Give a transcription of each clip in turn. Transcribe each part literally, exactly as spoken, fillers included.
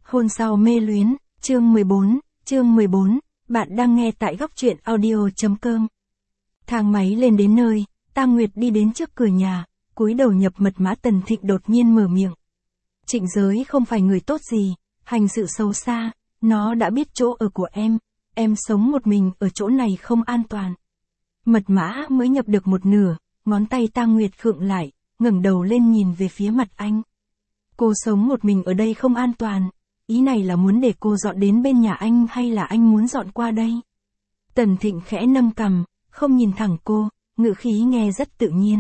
Hôn sau mê luyến, chương mười bốn, chương mười bốn, bạn đang nghe tại góc truyện audio.com. Thang máy lên đến nơi, Tam Nguyệt đi đến trước cửa nhà, cúi đầu nhập mật mã. Tần Thịnh đột nhiên mở miệng. Trịnh Giới không phải người tốt gì, hành sự xấu xa, nó đã biết chỗ ở của em, em sống một mình ở chỗ này không an toàn. Mật mã mới nhập được một nửa, ngón tay Tam Nguyệt khựng lại, ngẩng đầu lên nhìn về phía mặt anh. Cô sống một mình ở đây không an toàn, ý này là muốn để cô dọn đến bên nhà anh hay là anh muốn dọn qua đây? Tần Thịnh khẽ nâng cằm, không nhìn thẳng cô, ngữ khí nghe rất tự nhiên.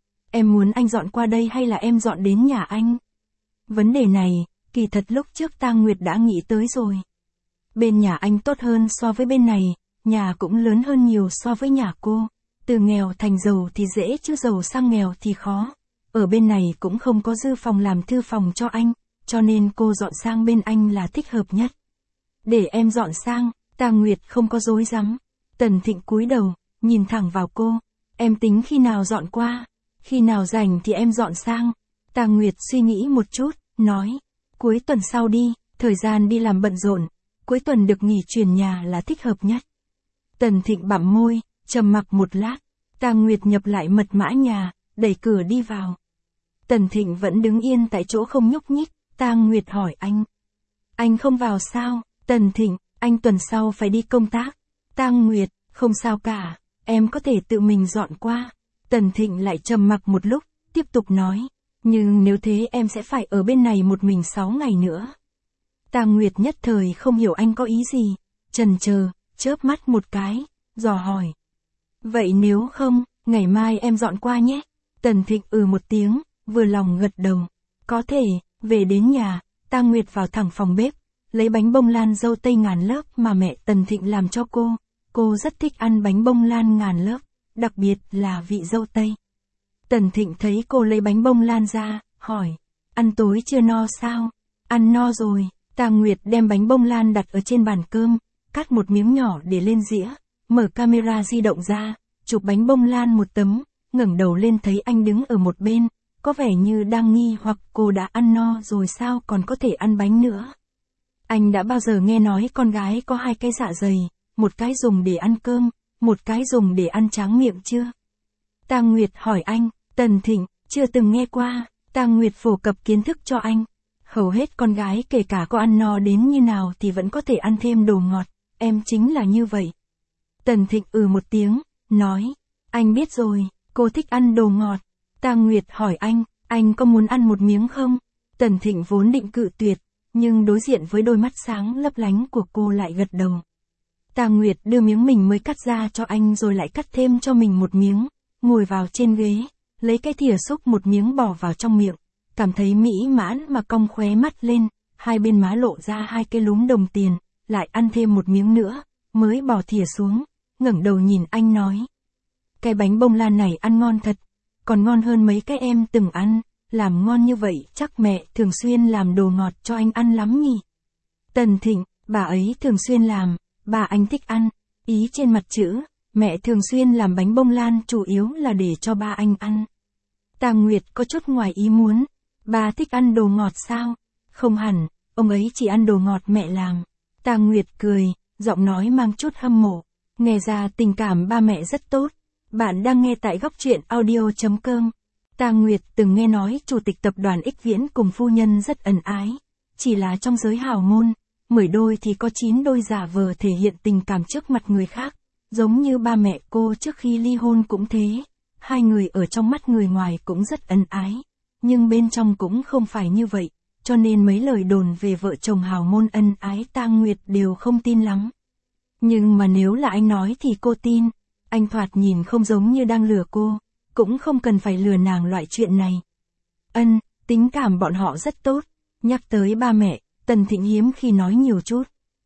Em muốn anh dọn qua đây hay là em dọn đến nhà anh? Vấn đề này, kỳ thật lúc trước Tang Nguyệt đã nghĩ tới rồi. Bên nhà anh tốt hơn so với bên này, nhà cũng lớn hơn nhiều so với nhà cô. Từ nghèo thành giàu thì dễ chứ giàu sang nghèo thì khó. Ở bên này cũng không có dư phòng làm thư phòng cho anh, cho nên cô dọn sang bên anh là thích hợp nhất. Để em dọn sang, Tang Nguyệt không có dối rắm. Tần Thịnh cúi đầu, nhìn thẳng vào cô. Em tính khi nào dọn qua, khi nào rảnh thì em dọn sang. Tang Nguyệt suy nghĩ một chút, nói, cuối tuần sau đi, thời gian đi làm bận rộn, cuối tuần được nghỉ chuyển nhà là thích hợp nhất. Tần Thịnh bặm môi, trầm mặc một lát, Tang Nguyệt nhập lại mật mã nhà, đẩy cửa đi vào. Tần Thịnh vẫn đứng yên tại chỗ không nhúc nhích. Tang Nguyệt hỏi anh. Anh không vào sao? Tần Thịnh, anh tuần sau phải đi công tác. Tang Nguyệt, không sao cả, em có thể tự mình dọn qua. Tần Thịnh lại trầm mặc một lúc, tiếp tục nói. Nhưng nếu thế em sẽ phải ở bên này một mình sáu ngày nữa. Tang Nguyệt nhất thời không hiểu anh có ý gì. Chần chờ, chớp mắt một cái, dò hỏi. Vậy nếu không, ngày mai em dọn qua nhé. Tần Thịnh ừ một tiếng, vừa lòng gật đầu. Có thể. Về đến nhà, Tang Nguyệt vào thẳng phòng bếp, lấy bánh bông lan dâu tây ngàn lớp mà mẹ Tần Thịnh làm cho cô. Cô rất thích ăn bánh bông lan ngàn lớp, đặc biệt là vị dâu tây. Tần Thịnh thấy cô lấy bánh bông lan ra, hỏi, ăn tối chưa no sao? Ăn no rồi. Tang Nguyệt đem bánh bông lan đặt ở trên bàn cơm, cắt một miếng nhỏ để lên dĩa, mở camera di động ra, chụp bánh bông lan một tấm, ngẩng đầu lên thấy anh đứng ở một bên. Có vẻ như đang nghi hoặc cô đã ăn no rồi sao còn có thể ăn bánh nữa. Anh đã bao giờ nghe nói con gái có hai cái dạ dày, một cái dùng để ăn cơm, một cái dùng để ăn tráng miệng chưa? Tang Nguyệt hỏi anh. Tần Thịnh, chưa từng nghe qua. Tang Nguyệt phổ cập kiến thức cho anh. Hầu hết con gái kể cả có ăn no đến như nào thì vẫn có thể ăn thêm đồ ngọt, em chính là như vậy. Tần Thịnh ừ một tiếng, nói, anh biết rồi, cô thích ăn đồ ngọt. Tang Nguyệt hỏi anh, anh có muốn ăn một miếng không? Tần Thịnh vốn định cự tuyệt, nhưng đối diện với đôi mắt sáng lấp lánh của cô lại gật đầu. Tang Nguyệt đưa miếng mình mới cắt ra cho anh rồi lại cắt thêm cho mình một miếng, ngồi vào trên ghế, lấy cái thìa xúc một miếng bỏ vào trong miệng, cảm thấy mỹ mãn mà cong khóe mắt lên, hai bên má lộ ra hai cái lúm đồng tiền, lại ăn thêm một miếng nữa, mới bỏ thìa xuống, ngẩng đầu nhìn anh nói. Cái bánh bông lan này ăn ngon thật. Còn ngon hơn mấy cái em từng ăn, làm ngon như vậy chắc mẹ thường xuyên làm đồ ngọt cho anh ăn lắm nhỉ. Tần Thịnh, bà ấy thường xuyên làm, bà anh thích ăn, ý trên mặt chữ, mẹ thường xuyên làm bánh bông lan chủ yếu là để cho ba anh ăn. Tang Nguyệt có chút ngoài ý muốn, bà thích ăn đồ ngọt sao? Không hẳn, ông ấy chỉ ăn đồ ngọt mẹ làm. Tang Nguyệt cười, giọng nói mang chút hâm mộ, nghe ra tình cảm ba mẹ rất tốt. Bạn đang nghe tại góc truyện audio.com. Tang Nguyệt từng nghe nói chủ tịch tập đoàn Ích Viễn cùng phu nhân rất ân ái. Chỉ là trong giới hào môn, mười đôi thì có chín đôi giả vờ thể hiện tình cảm trước mặt người khác. Giống như ba mẹ cô trước khi ly hôn cũng thế. Hai người ở trong mắt người ngoài cũng rất ân ái. Nhưng bên trong cũng không phải như vậy. Cho nên mấy lời đồn về vợ chồng hào môn ân ái Tang Nguyệt đều không tin lắm. Nhưng mà nếu là anh nói thì cô tin. Anh thoạt nhìn không giống như đang lừa cô, cũng không cần phải lừa nàng loại chuyện này. Ân, tính cảm bọn họ rất tốt. Nhắc tới ba mẹ, Tần Thịnh hiếm khi nói nhiều chút.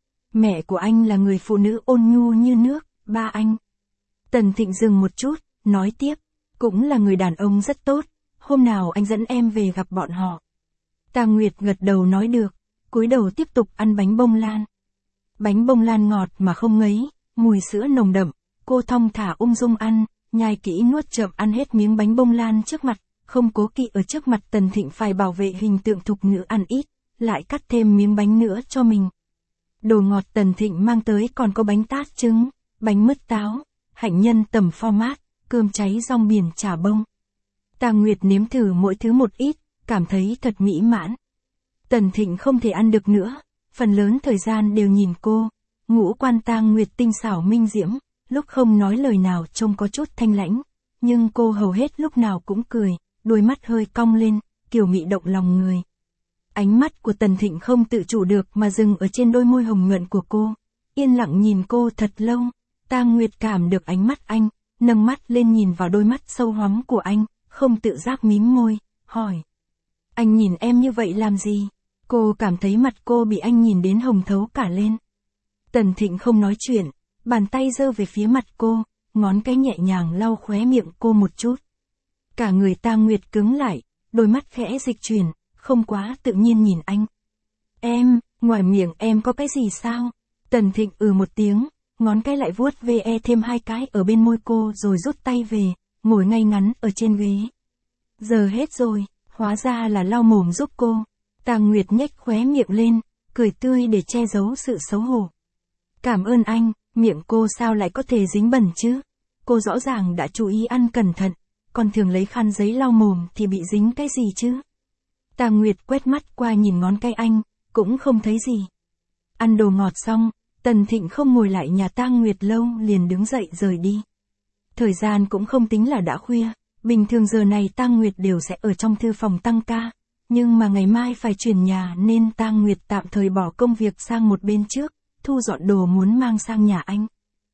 Mẹ của anh là người phụ nữ ôn nhu như nước, ba anh. Tần Thịnh dừng một chút, nói tiếp, cũng là người đàn ông rất tốt, hôm nào anh dẫn em về gặp bọn họ. Tang Nguyệt gật đầu nói được, cúi đầu tiếp tục ăn bánh bông lan. Bánh bông lan ngọt mà không ngấy, mùi sữa nồng đậm. Cô thong thả ung dung ăn, nhai kỹ nuốt chậm ăn hết miếng bánh bông lan trước mặt, không cố kỵ ở trước mặt Tần Thịnh phải bảo vệ hình tượng thục nữ ăn ít, lại cắt thêm miếng bánh nữa cho mình. Đồ ngọt Tần Thịnh mang tới còn có bánh tát trứng, bánh mứt táo, hạnh nhân tầm format, cơm cháy rong biển chả bông. Tang Nguyệt nếm thử mỗi thứ một ít, cảm thấy thật mỹ mãn. Tần Thịnh không thể ăn được nữa, phần lớn thời gian đều nhìn cô. Ngũ quan Tang Nguyệt tinh xảo minh diễm, lúc không nói lời nào trông có chút thanh lãnh, nhưng cô hầu hết lúc nào cũng cười, đôi mắt hơi cong lên, kiều mị động lòng người. Ánh mắt của Tần Thịnh không tự chủ được mà dừng ở trên đôi môi hồng nhuận của cô, yên lặng nhìn cô thật lâu. Tang Nguyệt cảm được ánh mắt anh, nâng mắt lên nhìn vào đôi mắt sâu hoắm của anh, không tự giác mím môi, hỏi. Anh nhìn em như vậy làm gì? Cô cảm thấy mặt cô bị anh nhìn đến hồng thấu cả lên. Tần Thịnh không nói chuyện, bàn tay giơ về phía mặt cô, ngón cái nhẹ nhàng lau khóe miệng cô một chút. Cả người Tang Nguyệt cứng lại, đôi mắt khẽ dịch chuyển, không quá tự nhiên nhìn anh. Em, ngoài miệng em có cái gì sao? Tần Thịnh ừ một tiếng, ngón cái lại vuốt ve thêm hai cái ở bên môi cô rồi rút tay về, ngồi ngay ngắn ở trên ghế. Giờ hết rồi, hóa ra là lau mồm giúp cô. Tang Nguyệt nhếch khóe miệng lên, cười tươi để che giấu sự xấu hổ. Cảm ơn anh, miệng cô sao lại có thể dính bẩn chứ? Cô rõ ràng đã chú ý ăn cẩn thận, còn thường lấy khăn giấy lau mồm thì bị dính cái gì chứ? Tang Nguyệt quét mắt qua nhìn ngón tay anh, cũng không thấy gì. Ăn đồ ngọt xong, Tần Thịnh không ngồi lại nhà Tang Nguyệt lâu liền đứng dậy rời đi. Thời gian cũng không tính là đã khuya, bình thường giờ này Tang Nguyệt đều sẽ ở trong thư phòng tăng ca, nhưng mà ngày mai phải chuyển nhà nên Tang Nguyệt tạm thời bỏ công việc sang một bên trước, thu dọn đồ muốn mang sang nhà anh.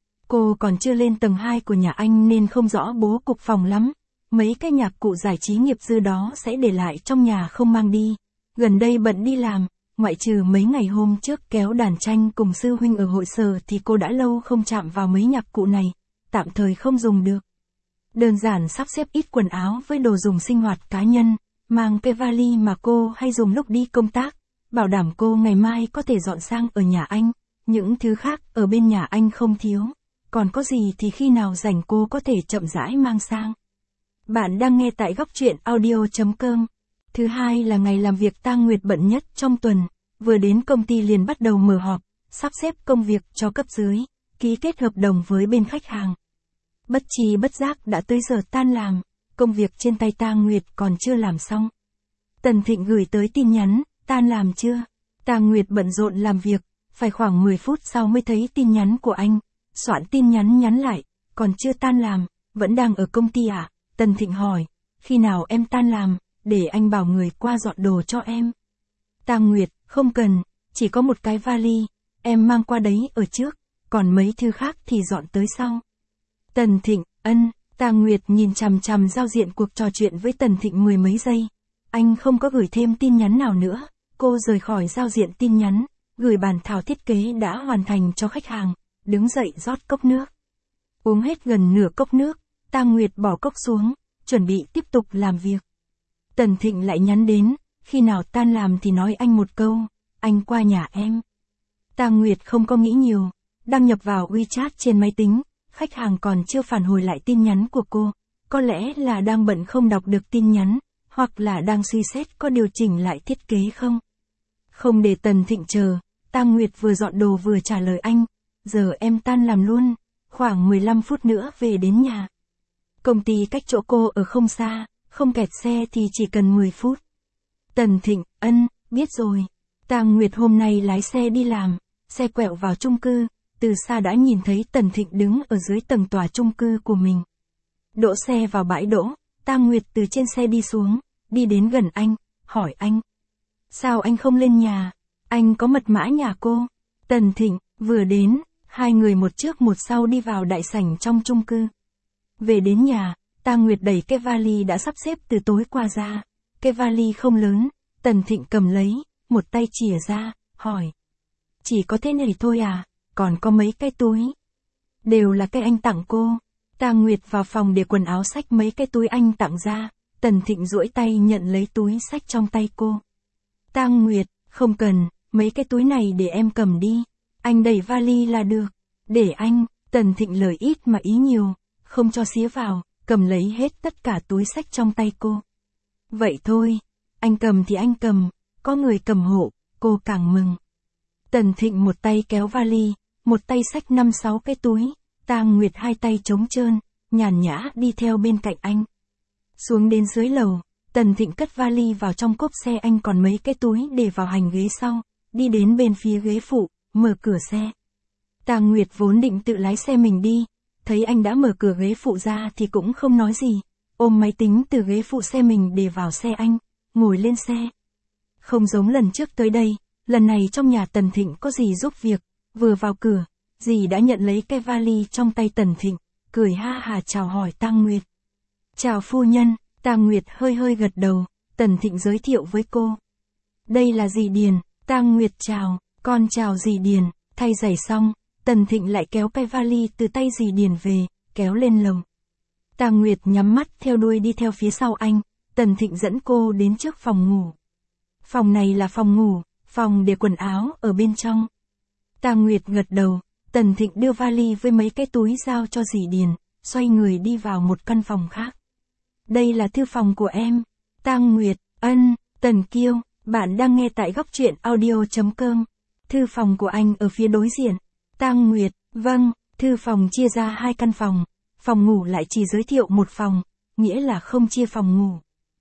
Cô còn chưa lên tầng hai của nhà anh nên không rõ bố cục phòng lắm, mấy cái nhạc cụ giải trí nghiệp dư đó sẽ để lại trong nhà không mang đi. Gần đây bận đi làm, ngoại trừ mấy ngày hôm trước kéo đàn tranh cùng sư huynh ở hội sở thì cô đã lâu không chạm vào mấy nhạc cụ này, tạm thời không dùng được. Đơn giản sắp xếp ít quần áo với đồ dùng sinh hoạt cá nhân, mang cái vali mà cô hay dùng lúc đi công tác, bảo đảm cô ngày mai có thể dọn sang ở nhà anh, những thứ khác ở bên nhà anh không thiếu, còn có gì thì khi nào rảnh cô có thể chậm rãi mang sang. Bạn đang nghe tại góc truyện audio chấm com. Thứ hai là ngày làm việc Tang Nguyệt bận nhất trong tuần, vừa đến công ty liền bắt đầu mở họp, sắp xếp công việc cho cấp dưới, ký kết hợp đồng với bên khách hàng. Bất tri bất giác đã tới giờ tan làm, công việc trên tay Tang Nguyệt còn chưa làm xong. Tần Thịnh gửi tới tin nhắn, tan làm chưa? Tang Nguyệt bận rộn làm việc, phải khoảng mười phút sau mới thấy tin nhắn của anh, soạn tin nhắn nhắn lại, còn chưa tan làm, vẫn đang ở công ty à? Tần Thịnh hỏi, khi nào em tan làm, để anh bảo người qua dọn đồ cho em. Tang Nguyệt, không cần, chỉ có một cái vali, em mang qua đấy ở trước, còn mấy thứ khác thì dọn tới sau. Tần Thịnh, ân, Tang Nguyệt nhìn chằm chằm giao diện cuộc trò chuyện với Tần Thịnh mười mấy giây. Anh không có gửi thêm tin nhắn nào nữa, cô rời khỏi giao diện tin nhắn, gửi bản thảo thiết kế đã hoàn thành cho khách hàng, đứng dậy rót cốc nước. Uống hết gần nửa cốc nước, Tang Nguyệt bỏ cốc xuống, chuẩn bị tiếp tục làm việc. Tần Thịnh lại nhắn đến, khi nào tan làm thì nói anh một câu, anh qua nhà em. Tang Nguyệt không có nghĩ nhiều, đăng nhập vào WeChat trên máy tính, khách hàng còn chưa phản hồi lại tin nhắn của cô, có lẽ là đang bận không đọc được tin nhắn, hoặc là đang suy xét có điều chỉnh lại thiết kế không. Không để Tần Thịnh chờ, Tang Nguyệt vừa dọn đồ vừa trả lời anh, giờ em tan làm luôn, khoảng mười lăm phút nữa về đến nhà. Công ty cách chỗ cô ở không xa, không kẹt xe thì chỉ cần mười phút. Tần Thịnh, ân, biết rồi. Tang Nguyệt hôm nay lái xe đi làm, xe quẹo vào chung cư, từ xa đã nhìn thấy Tần Thịnh đứng ở dưới tầng tòa chung cư của mình. Đỗ xe vào bãi đỗ, Tang Nguyệt từ trên xe đi xuống, đi đến gần anh, hỏi anh. Sao anh không lên nhà? Anh có mật mã nhà cô. Tần Thịnh, vừa đến, hai người một trước một sau đi vào đại sảnh trong chung cư. Về đến nhà, Tang Nguyệt đẩy cái vali đã sắp xếp từ tối qua ra. Cái vali không lớn, Tần Thịnh cầm lấy, một tay chìa ra, hỏi. Chỉ có thế này thôi à, còn có mấy cái túi. Đều là cái anh tặng cô. Tang Nguyệt vào phòng để quần áo xách mấy cái túi anh tặng ra, Tần Thịnh duỗi tay nhận lấy túi xách trong tay cô. Tang Nguyệt, không cần, mấy cái túi này để em cầm đi, anh đẩy vali là được. Để anh, Tần Thịnh lời ít mà ý nhiều, không cho xía vào, cầm lấy hết tất cả túi xách trong tay cô. Vậy thôi, anh cầm thì anh cầm, có người cầm hộ, cô càng mừng. Tần Thịnh một tay kéo vali, một tay xách năm sáu cái túi, Tang Nguyệt hai tay trống trơn, nhàn nhã đi theo bên cạnh anh. Xuống đến dưới lầu, Tần Thịnh cất vali vào trong cốp xe, anh còn mấy cái túi để vào hành ghế sau, đi đến bên phía ghế phụ, mở cửa xe. Tang Nguyệt vốn định tự lái xe mình đi, thấy anh đã mở cửa ghế phụ ra thì cũng không nói gì, ôm máy tính từ ghế phụ xe mình để vào xe anh, ngồi lên xe. Không giống lần trước tới đây, lần này trong nhà Tần Thịnh có dì giúp việc, vừa vào cửa, dì đã nhận lấy cái vali trong tay Tần Thịnh, cười ha hà chào hỏi Tang Nguyệt. Chào phu nhân, Tang Nguyệt hơi hơi gật đầu, Tần Thịnh giới thiệu với cô. Đây là dì Điền, Tang Nguyệt chào, con chào dì Điền, thay giày xong, Tần Thịnh lại kéo cái vali từ tay dì Điền về, kéo lên lầu. Tang Nguyệt nhắm mắt theo đuôi đi theo phía sau anh, Tần Thịnh dẫn cô đến trước phòng ngủ. Phòng này là phòng ngủ, phòng để quần áo ở bên trong. Tang Nguyệt gật đầu, Tần Thịnh đưa vali với mấy cái túi giao cho dì Điền, xoay người đi vào một căn phòng khác. Đây là thư phòng của em. Tang Nguyệt, ân, Tần Kiêu, bạn đang nghe tại góc truyện audio chấm com. Thư phòng của anh ở phía đối diện. Tang Nguyệt, vâng, thư phòng chia ra hai căn phòng, phòng ngủ lại chỉ giới thiệu một phòng, nghĩa là không chia phòng ngủ.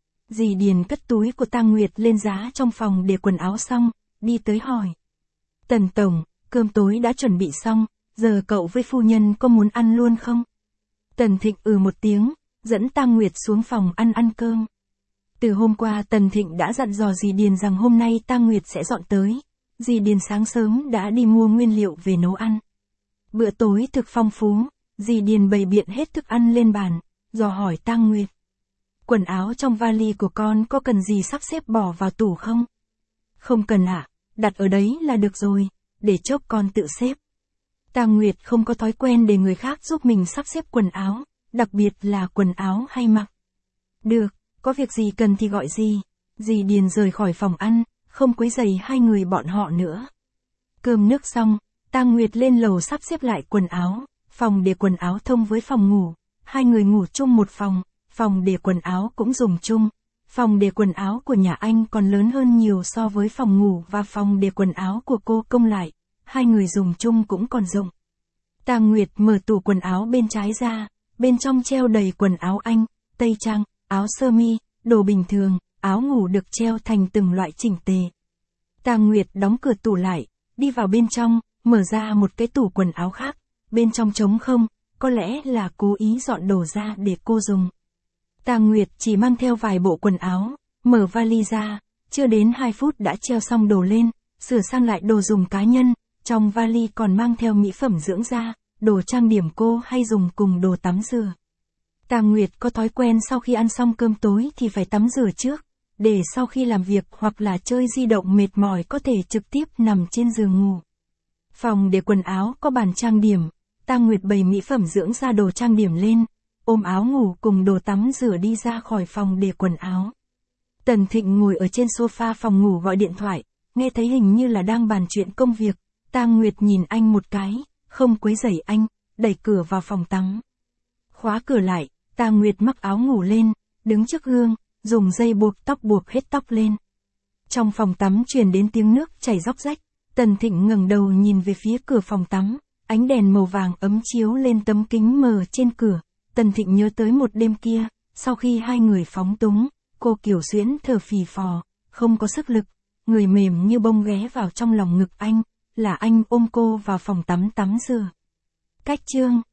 Dì Điền cất túi của Tang Nguyệt lên giá trong phòng để quần áo xong, đi tới hỏi. Tần Tổng, cơm tối đã chuẩn bị xong, giờ cậu với phu nhân có muốn ăn luôn không? Tần Thịnh ừ một tiếng, dẫn Tang Nguyệt xuống phòng ăn ăn cơm. Từ hôm qua Tần Thịnh đã dặn dò dì Điền rằng hôm nay Tang Nguyệt sẽ dọn tới. Dì Điền sáng sớm đã đi mua nguyên liệu về nấu ăn. Bữa tối thực phong phú, dì Điền bày biện hết thức ăn lên bàn, dò hỏi Tang Nguyệt. Quần áo trong vali của con có cần gì sắp xếp bỏ vào tủ không? Không cần ạ, à, đặt ở đấy là được rồi, để chốc con tự xếp. Tang Nguyệt không có thói quen để người khác giúp mình sắp xếp quần áo, đặc biệt là quần áo hay mặc. Được, có việc gì cần thì gọi dì. Dì Điền rời khỏi phòng ăn, không quấy rầy hai người bọn họ nữa. Cơm nước xong, Tang Nguyệt lên lầu sắp xếp lại quần áo, phòng để quần áo thông với phòng ngủ, hai người ngủ chung một phòng, phòng để quần áo cũng dùng chung. Phòng để quần áo của nhà anh còn lớn hơn nhiều so với phòng ngủ và phòng để quần áo của cô công lại, hai người dùng chung cũng còn rộng. Tang Nguyệt mở tủ quần áo bên trái ra, bên trong treo đầy quần áo anh, tây trang, áo sơ mi, đồ bình thường, áo ngủ được treo thành từng loại chỉnh tề. Tang Nguyệt đóng cửa tủ lại, đi vào bên trong, mở ra một cái tủ quần áo khác, bên trong trống không, có lẽ là cố ý dọn đồ ra để cô dùng. Tang Nguyệt chỉ mang theo vài bộ quần áo, mở vali ra, chưa đến hai phút đã treo xong đồ lên, sửa sang lại đồ dùng cá nhân, trong vali còn mang theo mỹ phẩm dưỡng da, đồ trang điểm cô hay dùng cùng đồ tắm rửa. Tang Nguyệt có thói quen sau khi ăn xong cơm tối thì phải tắm rửa trước, để sau khi làm việc hoặc là chơi di động mệt mỏi có thể trực tiếp nằm trên giường ngủ. Phòng để quần áo có bàn trang điểm, Tang Nguyệt bày mỹ phẩm dưỡng da đồ trang điểm lên, ôm áo ngủ cùng đồ tắm rửa đi ra khỏi phòng để quần áo. Tần Thịnh ngồi ở trên sofa phòng ngủ gọi điện thoại, nghe thấy hình như là đang bàn chuyện công việc, Tang Nguyệt nhìn anh một cái, không quấy rầy anh, đẩy cửa vào phòng tắm. Khóa cửa lại, Tang Nguyệt mắc áo ngủ lên, đứng trước gương, dùng dây buộc tóc buộc hết tóc lên. Trong phòng tắm truyền đến tiếng nước chảy róc rách, Tần Thịnh ngẩng đầu nhìn về phía cửa phòng tắm, ánh đèn màu vàng ấm chiếu lên tấm kính mờ trên cửa. Tần Thịnh nhớ tới một đêm kia, sau khi hai người phóng túng, cô Kiều Xuyến thở phì phò, không có sức lực, người mềm như bông ghé vào trong lòng ngực anh, là anh ôm cô vào phòng tắm tắm rửa. Cách chương